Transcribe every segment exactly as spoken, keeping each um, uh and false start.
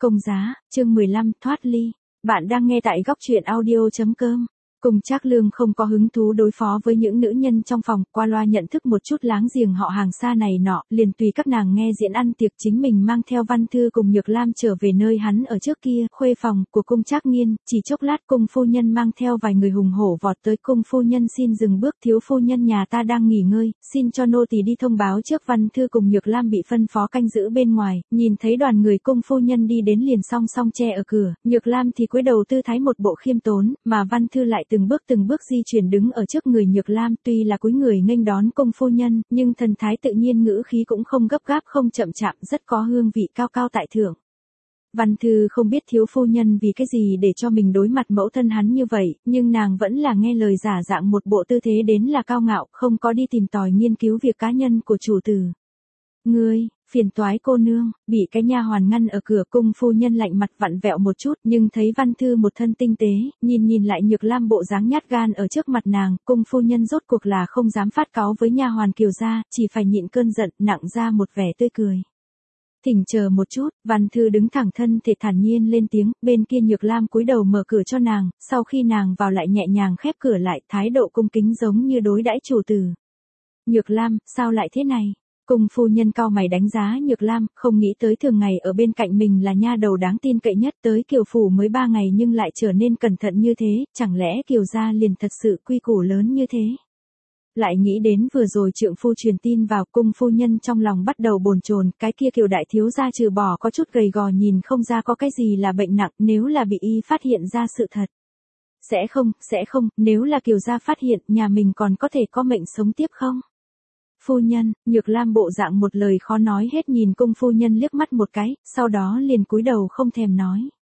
Công giá, chương mười lăm, thoát ly. Bạn đang nghe tại góc truyện audio chấm com. Cùng Trác Lương không có hứng thú đối phó với những nữ nhân trong phòng, qua loa nhận thức một chút láng giềng họ hàng xa này nọ, liền tùy các nàng nghe diễn ăn tiệc, chính mình mang theo Văn Thư cùng Nhược Lam trở về nơi hắn ở trước kia, khuê phòng của cung Trác Nghiên. Chỉ chốc lát cung phu nhân mang theo vài người hùng hổ vọt tới. Cung phu nhân xin dừng bước, thiếu phu nhân nhà ta đang nghỉ ngơi, xin cho nô tỳ đi thông báo trước. Văn Thư cùng Nhược Lam bị phân phó canh giữ bên ngoài, nhìn thấy đoàn người cung phu nhân đi đến liền song song che ở cửa. Nhược Lam thì cúi đầu tư thái một bộ khiêm tốn, mà Văn Thư lại từng bước từng bước di chuyển đứng ở trước người Nhược Lam, tuy là cúi người nghênh đón cung phu nhân, nhưng thần thái tự nhiên, ngữ khí cũng không gấp gáp không chậm chạp, rất có hương vị cao cao tại thượng. Văn Thư không biết thiếu phu nhân vì cái gì để cho mình đối mặt mẫu thân hắn như vậy, nhưng nàng vẫn là nghe lời giả dạng một bộ tư thế đến là cao ngạo, không có đi tìm tòi nghiên cứu việc cá nhân của chủ tử. Ngươi, phiền toái cô nương, bị cái nha hoàn ngăn ở cửa. Cung phu nhân lạnh mặt vặn vẹo một chút, nhưng thấy Văn Thư một thân tinh tế, nhìn nhìn lại Nhược Lam bộ dáng nhát gan ở trước mặt nàng, cung phu nhân rốt cuộc là không dám phát cáu với nha hoàn Kiều gia, chỉ phải nhịn cơn giận, nặng ra một vẻ tươi cười. Thỉnh chờ một chút. Văn Thư đứng thẳng thân thể thản nhiên lên tiếng, bên kia Nhược Lam cúi đầu mở cửa cho nàng, sau khi nàng vào lại nhẹ nhàng khép cửa lại, thái độ cung kính giống như đối đãi chủ tử. Nhược Lam, sao lại thế này? Cung phu nhân cau mày đánh giá Nhược Lam, không nghĩ tới thường ngày ở bên cạnh mình là nha đầu đáng tin cậy nhất, tới Kiều phủ mới ba ngày nhưng lại trở nên cẩn thận như thế, chẳng lẽ Kiều gia liền thật sự quy củ lớn như thế? Lại nghĩ đến vừa rồi trượng phu truyền tin vào, cung phu nhân trong lòng bắt đầu bồn chồn, cái kia Kiều đại thiếu gia trừ bỏ có chút gầy gò nhìn không ra có cái gì là bệnh nặng, nếu là bị y phát hiện ra sự thật. Sẽ không, sẽ không, nếu là Kiều gia phát hiện, nhà mình còn có thể có mệnh sống tiếp không? Phu nhân, Nhược Lam bộ dạng một lời khó nói hết nhìn cung phu nhân liếc mắt một cái, sau đó liền cúi đầu không thèm nói.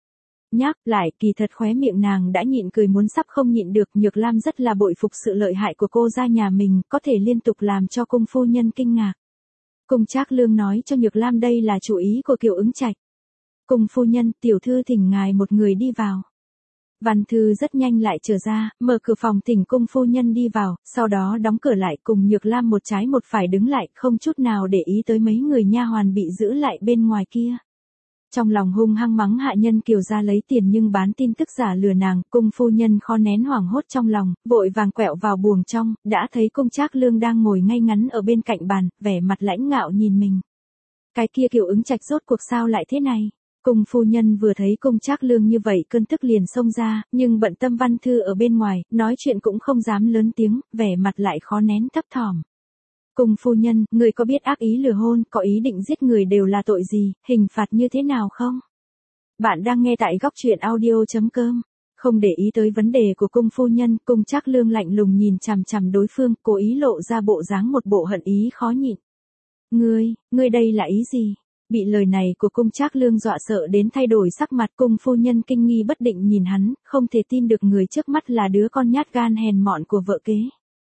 Nhắc lại, kỳ thật khóe miệng nàng đã nhịn cười muốn sắp không nhịn được. Nhược Lam rất là bội phục sự lợi hại của cô gia nhà mình, có thể liên tục làm cho cung phu nhân kinh ngạc. Cung Trác Lương nói cho Nhược Lam đây là chủ ý của Kiều Ứng Trạch. Cung phu nhân, tiểu thư thỉnh ngài một người đi vào. Văn Thư rất nhanh lại trở ra, mở cửa phòng thỉnh cung phu nhân đi vào, sau đó đóng cửa lại, cùng Nhược Lam một trái một phải đứng lại, không chút nào để ý tới mấy người nha hoàn bị giữ lại bên ngoài kia. Trong lòng hung hăng mắng hạ nhân Kiều gia lấy tiền nhưng bán tin tức giả lừa nàng, cung phu nhân khó nén hoảng hốt trong lòng, vội vàng quẹo vào buồng trong, đã thấy cung Trác Lương đang ngồi ngay ngắn ở bên cạnh bàn, vẻ mặt lãnh ngạo nhìn mình. Cái kia Kiều Ứng Trạch rốt cuộc sao lại thế này? Cung phu nhân vừa thấy cung Trác Lương như vậy cơn tức liền xông ra, nhưng bận tâm Văn Thư ở bên ngoài, nói chuyện cũng không dám lớn tiếng, vẻ mặt lại khó nén thấp thỏm. Cung phu nhân, người có biết ác ý lừa hôn, có ý định giết người đều là tội gì, hình phạt như thế nào không? Bạn đang nghe tại góc truyện audio chấm com. Không để ý tới vấn đề của cung phu nhân, cung Trác Lương lạnh lùng nhìn chằm chằm đối phương, cố ý lộ ra bộ dáng một bộ hận ý khó nhịn. Ngươi, ngươi đây là ý gì? Bị lời này của cung Trác Lương dọa sợ đến thay đổi sắc mặt, cung phu nhân kinh nghi bất định nhìn hắn, không thể tin được người trước mắt là đứa con nhát gan hèn mọn của vợ kế.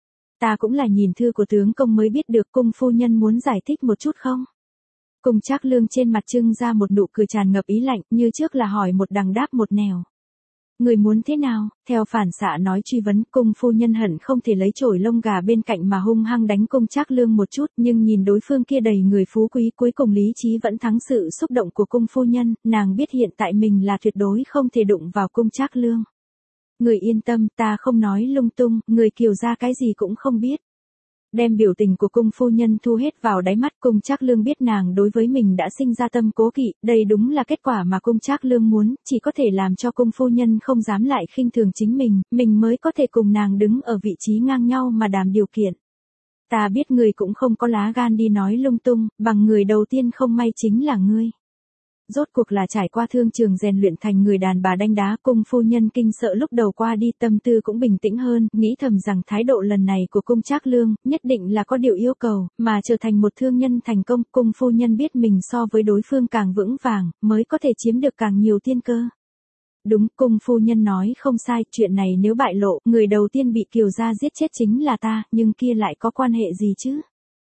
Ta cũng là nhìn thư của tướng công mới biết được. Cung phu nhân muốn giải thích một chút không? Cung Trác Lương trên mặt trưng ra một nụ cười tràn ngập ý lạnh, như trước là hỏi một đằng đáp một nẻo. Người muốn thế nào? Theo phản xạ nói truy vấn, cung phu nhân hận không thể lấy chổi lông gà bên cạnh mà hung hăng đánh cung Trác Lương một chút, nhưng nhìn đối phương kia đầy người phú quý, cuối cùng lý trí vẫn thắng sự xúc động của cung phu nhân, nàng biết hiện tại mình là tuyệt đối không thể đụng vào cung Trác Lương. Người yên tâm, ta không nói lung tung, người Kiều gia cái gì cũng không biết. Đem biểu tình của cung phu nhân thu hết vào đáy mắt, cung Trác Lương biết nàng đối với mình đã sinh ra tâm cố kỵ, đây đúng là kết quả mà cung Trác Lương muốn, chỉ có thể làm cho cung phu nhân không dám lại khinh thường chính mình, mình mới có thể cùng nàng đứng ở vị trí ngang nhau mà đàm điều kiện. Ta biết người cũng không có lá gan đi nói lung tung, bằng người đầu tiên không may chính là ngươi. Rốt cuộc là trải qua thương trường rèn luyện thành người đàn bà đanh đá, cung phu nhân kinh sợ lúc đầu qua đi, tâm tư cũng bình tĩnh hơn, nghĩ thầm rằng thái độ lần này của cung Trác Lương, nhất định là có điều yêu cầu, mà trở thành một thương nhân thành công. Cung phu nhân biết mình so với đối phương càng vững vàng, mới có thể chiếm được càng nhiều tiên cơ. Đúng, cung phu nhân nói không sai, chuyện này nếu bại lộ, người đầu tiên bị Kiều gia giết chết chính là ta, nhưng kia lại có quan hệ gì chứ?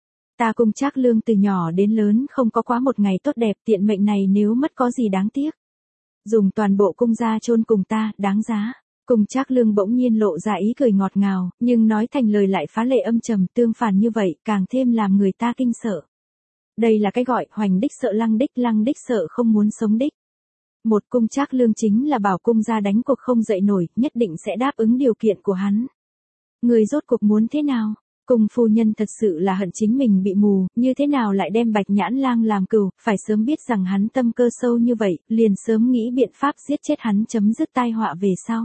Ta cung Trác Lương từ nhỏ đến lớn không có quá một ngày tốt đẹp, tiện mệnh này nếu mất có gì đáng tiếc. Dùng toàn bộ cung gia chôn cùng ta, đáng giá. Cung Trác Lương bỗng nhiên lộ ra ý cười ngọt ngào, nhưng nói thành lời lại phá lệ âm trầm, tương phản như vậy, càng thêm làm người ta kinh sợ. Đây là cái gọi hoành đích sợ lăng đích, lăng đích sợ không muốn sống đích. Một cung Trác Lương chính là bảo cung gia đánh cuộc không dậy nổi, nhất định sẽ đáp ứng điều kiện của hắn. Người rốt cuộc muốn thế nào? Cung phu nhân thật sự là hận chính mình bị mù, như thế nào lại đem Bạch Nhãn Lang làm cừu, phải sớm biết rằng hắn tâm cơ sâu như vậy, liền sớm nghĩ biện pháp giết chết hắn chấm dứt tai họa về sau.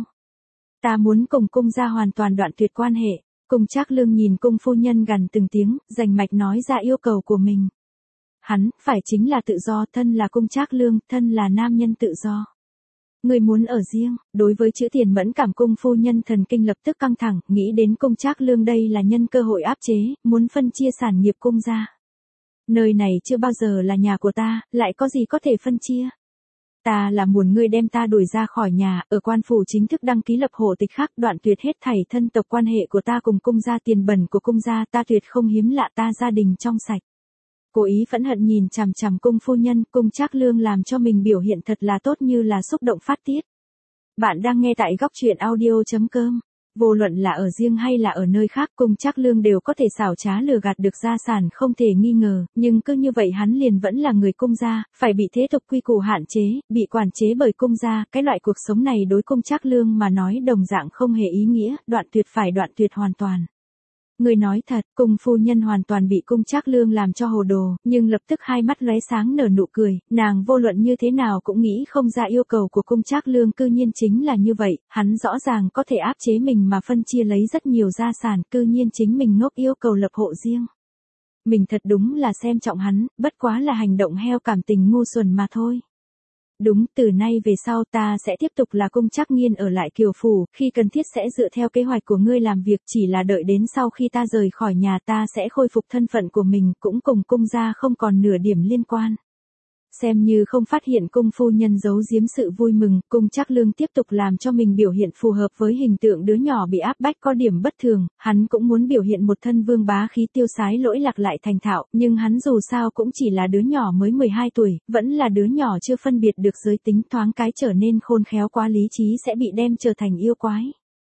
Ta muốn cùng cung gia hoàn toàn đoạn tuyệt quan hệ. Cung Trác Lương nhìn cung phu nhân gằn từng tiếng, rành mạch nói ra yêu cầu của mình. Hắn, phải chính là tự do, thân là cung Trác Lương, thân là nam nhân tự do. Người muốn ở riêng, đối với chữ tiền mẫn cảm cung phu nhân thần kinh lập tức căng thẳng, nghĩ đến cung Trác Lương đây là nhân cơ hội áp chế, muốn phân chia sản nghiệp cung gia. Nơi này chưa bao giờ là nhà của ta, lại có gì có thể phân chia. Ta là muốn ngươi đem ta đuổi ra khỏi nhà, ở quan phủ chính thức đăng ký lập hộ tịch khác, đoạn tuyệt hết thảy thân tộc quan hệ của ta cùng cung gia, tiền bẩn của cung gia, ta tuyệt không hiếm lạ, ta gia đình trong sạch. Cố ý phẫn hận nhìn chằm chằm cung phu nhân, cung Trác Lương làm cho mình biểu hiện thật là tốt như là xúc động phát tiết. Bạn đang nghe tại góc truyện audio chấm com. Vô luận là ở riêng hay là ở nơi khác, cung Trác Lương đều có thể xảo trá lừa gạt được gia sản không thể nghi ngờ, nhưng cứ như vậy hắn liền vẫn là người cung gia, phải bị thế tục quy củ hạn chế, bị quản chế bởi cung gia, cái loại cuộc sống này đối cung Trác Lương mà nói đồng dạng không hề ý nghĩa, đoạn tuyệt phải đoạn tuyệt hoàn toàn. Người nói thật, cung phu nhân hoàn toàn bị cung Trác Lương làm cho hồ đồ, nhưng lập tức hai mắt lóe sáng nở nụ cười, nàng vô luận như thế nào cũng nghĩ không ra yêu cầu của cung Trác Lương cư nhiên chính là như vậy, hắn rõ ràng có thể áp chế mình mà phân chia lấy rất nhiều gia sản, cư nhiên chính mình ngốc yêu cầu lập hộ riêng. Mình thật đúng là xem trọng hắn, bất quá là hành động heo cảm tình ngu xuẩn mà thôi. Đúng, từ nay về sau ta sẽ tiếp tục là cung Trác Nghiên ở lại Kiều Phủ, khi cần thiết sẽ dựa theo kế hoạch của ngươi làm việc, chỉ là đợi đến sau khi ta rời khỏi nhà ta sẽ khôi phục thân phận của mình, cũng cùng cung gia không còn nửa điểm liên quan. Xem như không phát hiện cung phu nhân giấu giếm sự vui mừng, cung Trác Lương tiếp tục làm cho mình biểu hiện phù hợp với hình tượng đứa nhỏ bị áp bách có điểm bất thường, hắn cũng muốn biểu hiện một thân vương bá khí tiêu sái lỗi lạc lại thành thạo, nhưng hắn dù sao cũng chỉ là đứa nhỏ mới mười hai tuổi, vẫn là đứa nhỏ chưa phân biệt được giới tính, thoáng cái trở nên khôn khéo quá lý trí sẽ bị đem trở thành yêu quái.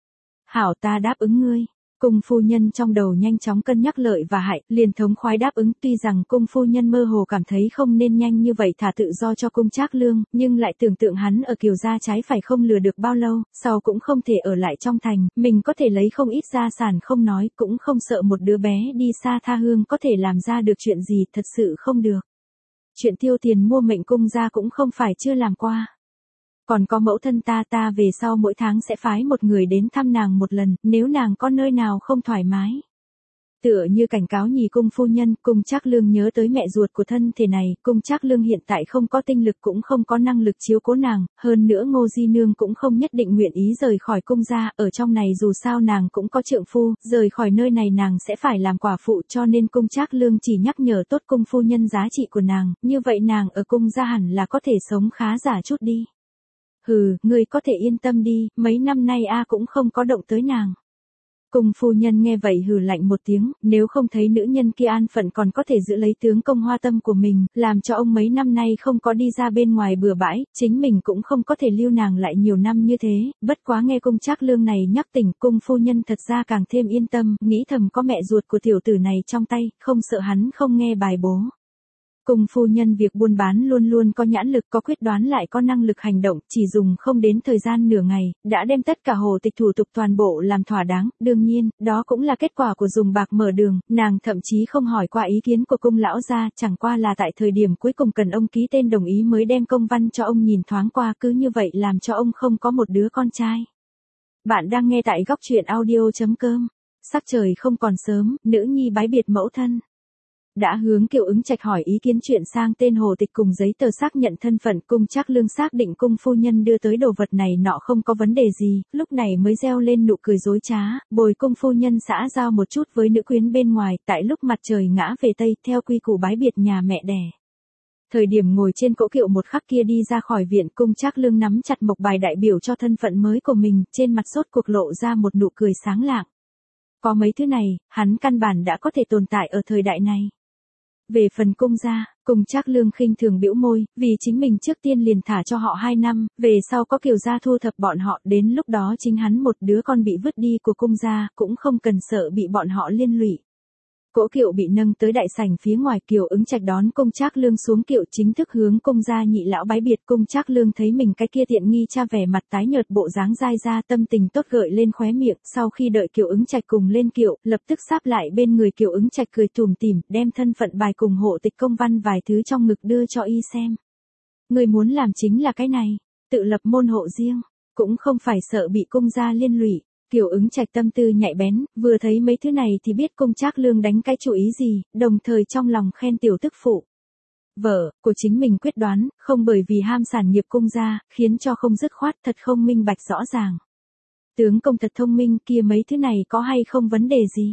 Hảo, ta đáp ứng ngươi. Cung phu nhân trong đầu nhanh chóng cân nhắc lợi và hại, liền thống khoái đáp ứng, tuy rằng cung phu nhân mơ hồ cảm thấy không nên nhanh như vậy thả tự do cho cung Trác Lương, nhưng lại tưởng tượng hắn ở Kiều gia trái phải không lừa được bao lâu, sau cũng không thể ở lại trong thành, mình có thể lấy không ít gia sản không nói, cũng không sợ một đứa bé đi xa tha hương có thể làm ra được chuyện gì, thật sự không được. Chuyện tiêu tiền mua mệnh cung gia cũng không phải chưa làm qua. Còn có mẫu thân ta ta về sau mỗi tháng sẽ phái một người đến thăm nàng một lần, nếu nàng có nơi nào không thoải mái. Tựa như cảnh cáo nhì cung phu nhân, cung Trác Lương nhớ tới mẹ ruột của thân thể này, cung Trác Lương hiện tại không có tinh lực cũng không có năng lực chiếu cố nàng, hơn nữa Ngô Di Nương cũng không nhất định nguyện ý rời khỏi cung gia, ở trong này dù sao nàng cũng có trượng phu, rời khỏi nơi này nàng sẽ phải làm quả phụ, cho nên cung Trác Lương chỉ nhắc nhở tốt cung phu nhân giá trị của nàng, như vậy nàng ở cung gia hẳn là có thể sống khá giả chút đi. Hừ, ngươi có thể yên tâm đi, mấy năm nay a cũng không có động tới nàng. Cung phu nhân nghe vậy hừ lạnh một tiếng, nếu không thấy nữ nhân kia an phận còn có thể giữ lấy tướng công hoa tâm của mình, làm cho ông mấy năm nay không có đi ra bên ngoài bừa bãi, chính mình cũng không có thể lưu nàng lại nhiều năm như thế, bất quá nghe cung Trác Lương này nhắc tỉnh, cung phu nhân thật ra càng thêm yên tâm, nghĩ thầm có mẹ ruột của tiểu tử này trong tay, không sợ hắn không nghe bài bố. Cung phu nhân việc buôn bán luôn luôn có nhãn lực, có quyết đoán lại có năng lực hành động, chỉ dùng không đến thời gian nửa ngày, đã đem tất cả hồ tịch thủ tục toàn bộ làm thỏa đáng, đương nhiên, đó cũng là kết quả của dùng bạc mở đường, nàng thậm chí không hỏi qua ý kiến của cung lão gia, chẳng qua là tại thời điểm cuối cùng cần ông ký tên đồng ý mới đem công văn cho ông nhìn thoáng qua, cứ như vậy làm cho ông không có một đứa con trai. Bạn đang nghe tại góc truyện audio chấm com. Sắc trời không còn sớm, nữ nhi bái biệt mẫu thân. Đã hướng Kiều Ứng Trạch hỏi ý kiến chuyện sang tên hồ tịch cùng giấy tờ xác nhận thân phận, cung Trác Lương xác định cung phu nhân đưa tới đồ vật này nọ không có vấn đề gì, lúc này mới reo lên nụ cười dối trá, bồi cung phu nhân xã giao một chút với nữ quyến bên ngoài, tại lúc mặt trời ngã về tây, theo quy củ bái biệt nhà mẹ đẻ. Thời điểm ngồi trên cỗ kiệu một khắc kia đi ra khỏi viện, cung Trác Lương nắm chặt mộc bài đại biểu cho thân phận mới của mình, trên mặt sốt cuộc lộ ra một nụ cười sáng lạng. Có mấy thứ này, hắn căn bản đã có thể tồn tại ở thời đại này. Về phần cung gia, cung Trác Lương khinh thường bĩu môi, vì chính mình trước tiên liền thả cho họ hai năm, về sau có Kiều gia thu thập bọn họ, đến lúc đó chính hắn một đứa con bị vứt đi của cung gia, cũng không cần sợ bị bọn họ liên lụy. Cỗ kiệu bị nâng tới đại sảnh phía ngoài, Kiều Ứng Trạch đón Cung Trác Lương xuống kiệu chính thức hướng cung gia nhị lão bái biệt. Cung Trác Lương thấy mình cái kia tiện nghi cha vẻ mặt tái nhợt, bộ dáng dai ra, tâm tình tốt gợi lên khóe miệng, sau khi đợi Kiều Ứng Trạch cùng lên kiệu, lập tức sáp lại bên người Kiều Ứng Trạch cười tủm tỉm, đem thân phận bài cùng hộ tịch công văn vài thứ trong ngực đưa cho y xem. Người muốn làm chính là cái này, tự lập môn hộ riêng, cũng không phải sợ bị cung gia liên lụy. Kiều Ứng Trạch tâm tư nhạy bén, vừa thấy mấy thứ này thì biết Cung Trác Lương đánh cái chủ ý gì, đồng thời trong lòng khen tiểu tức phụ vợ của chính mình quyết đoán, không bởi vì ham sản nghiệp cung gia, khiến cho không dứt khoát, thật không minh bạch rõ ràng. Tướng công thật thông minh, kia mấy thứ này có hay không vấn đề gì?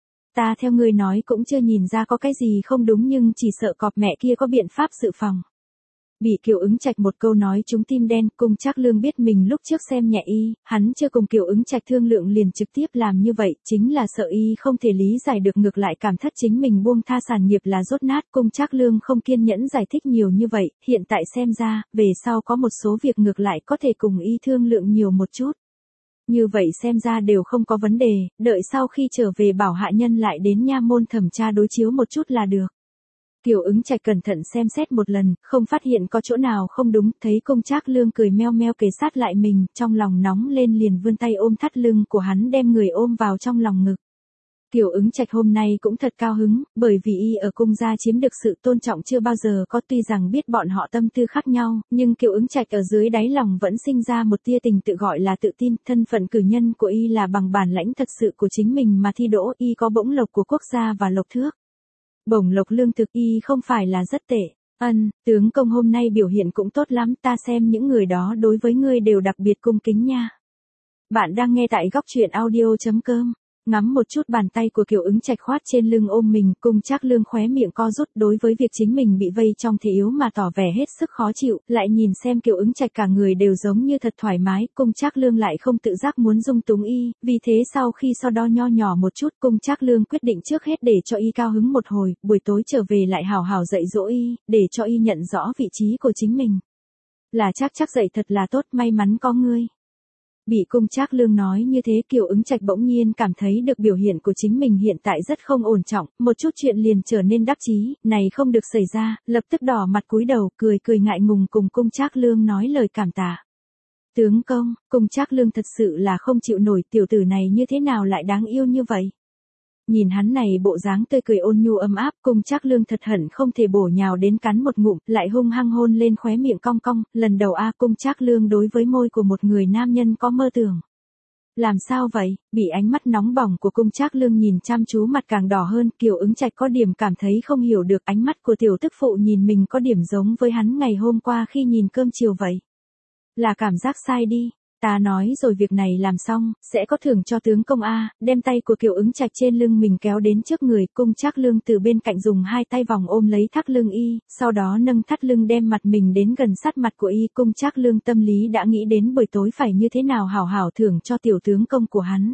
Ta theo ngươi nói cũng chưa nhìn ra có cái gì không đúng, nhưng chỉ sợ cọp mẹ kia có biện pháp dự phòng. Bị Kiều Ứng Trạch một câu nói trúng tim đen, Cung Trác Lương biết mình lúc trước xem nhẹ y, hắn chưa cùng Kiều Ứng Trạch thương lượng liền trực tiếp làm như vậy, chính là sợ y không thể lý giải được, ngược lại cảm thất chính mình buông tha sản nghiệp là rốt nát. Cung Trác Lương không kiên nhẫn giải thích nhiều như vậy, hiện tại xem ra, về sau có một số việc ngược lại có thể cùng y thương lượng nhiều một chút. Như vậy xem ra đều không có vấn đề, đợi sau khi trở về bảo hạ nhân lại đến nha môn thẩm tra đối chiếu một chút là được. Kiều Ứng Trạch cẩn thận xem xét một lần, không phát hiện có chỗ nào không đúng, thấy Cung Trác Lương cười meo meo kề sát lại mình, trong lòng nóng lên liền vươn tay ôm thắt lưng của hắn, đem người ôm vào trong lòng ngực. Kiều Ứng Trạch hôm nay cũng thật cao hứng, bởi vì y ở cung gia chiếm được sự tôn trọng chưa bao giờ có, tuy rằng biết bọn họ tâm tư khác nhau, nhưng Kiều Ứng Trạch ở dưới đáy lòng vẫn sinh ra một tia tình tự gọi là tự tin, thân phận cử nhân của y là bằng bản lãnh thật sự của chính mình mà thi đỗ, y có bổng lộc của quốc gia và lộc thước. Bổng lộc lương thực y không phải là rất tệ. Ân, tướng công hôm nay biểu hiện cũng tốt lắm, ta xem những người đó đối với ngươi đều đặc biệt cung kính nha. Bạn đang nghe tại góc truyện audio chấm com. Ngắm một chút bàn tay của Kiều Ứng Trạch khoát trên lưng ôm mình, Cung Trác Lương khóe miệng co rút, đối với việc chính mình bị vây trong thế yếu mà tỏ vẻ hết sức khó chịu, lại nhìn xem Kiều Ứng Trạch cả người đều giống như thật thoải mái, Cung Trác Lương lại không tự giác muốn dung túng y, vì thế sau khi so đo nho nhỏ một chút, Cung Trác Lương quyết định trước hết để cho y cao hứng một hồi, buổi tối trở về lại hào hào dạy dỗ y, để cho y nhận rõ vị trí của chính mình. Là chắc chắc dạy thật là tốt, may mắn có ngươi. Bị Cung Trác Lương nói như thế, Kiều Ứng Trạch bỗng nhiên cảm thấy được biểu hiện của chính mình hiện tại rất không ổn trọng, một chút chuyện liền trở nên đắc chí, này không được xảy ra, lập tức đỏ mặt cúi đầu, cười cười ngại ngùng cùng Cung Trác Lương nói lời cảm tạ. Tướng công, Cung Trác Lương thật sự là không chịu nổi, tiểu tử này như thế nào lại đáng yêu như vậy. Nhìn hắn này bộ dáng tươi cười ôn nhu ấm áp, Cung Trác Lương thật hận không thể bổ nhào đến cắn một ngụm, lại hung hăng hôn lên khóe miệng cong cong, lần đầu a Cung Trác Lương đối với môi của một người nam nhân có mơ tưởng. Làm sao vậy, bị ánh mắt nóng bỏng của Cung Trác Lương nhìn chăm chú mặt càng đỏ hơn, Kiều Ứng Trạch có điểm cảm thấy không hiểu được, ánh mắt của tiểu tức phụ nhìn mình có điểm giống với hắn ngày hôm qua khi nhìn cơm chiều vậy. Là cảm giác sai đi. Ta nói rồi việc này làm xong, sẽ có thưởng cho tướng công a, đem tay của Kiều Ứng Trạch trên lưng mình kéo đến trước người, Cung Trác Lương từ bên cạnh dùng hai tay vòng ôm lấy thắt lưng y, sau đó nâng thắt lưng đem mặt mình đến gần sát mặt của y, Cung Trác Lương tâm lý đã nghĩ đến buổi tối phải như thế nào hảo hảo thưởng cho tiểu tướng công của hắn.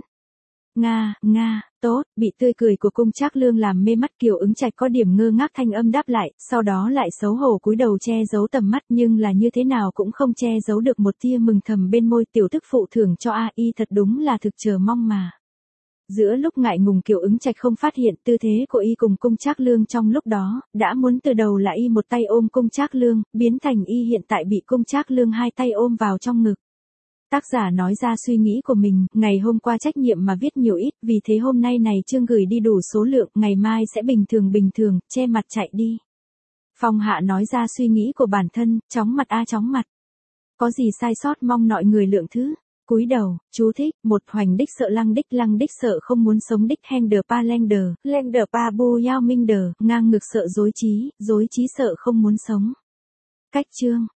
Nga, Nga, tốt, bị tươi cười của Cung Trác Lương làm mê mắt, Kiều Ứng Trạch có điểm ngơ ngác thanh âm đáp lại, sau đó lại xấu hổ cúi đầu che giấu tầm mắt, nhưng là như thế nào cũng không che giấu được một tia mừng thầm bên môi, tiểu tức phụ thưởng cho a y thật đúng là thực chờ mong mà. Giữa lúc ngại ngùng Kiều Ứng Trạch không phát hiện tư thế của y cùng Cung Trác Lương trong lúc đó, đã muốn từ đầu là y một tay ôm Cung Trác Lương, biến thành y hiện tại bị Cung Trác Lương hai tay ôm vào trong ngực. Tác giả nói ra suy nghĩ của mình, ngày hôm qua trách nhiệm mà viết nhiều ít, vì thế hôm nay này chương gửi đi đủ số lượng, ngày mai sẽ bình thường bình thường, che mặt chạy đi. Phong Hạ nói ra suy nghĩ của bản thân, chóng mặt a chóng mặt. Có gì sai sót mong mọi người lượng thứ. Cúi đầu, chú thích, một hoành đích sợ lăng đích lăng đích sợ không muốn sống đích heng đờ pa leng đờ, leng đờ pa bu yao minh đờ, ngang ngực sợ dối trí, dối trí sợ không muốn sống. Cách chương.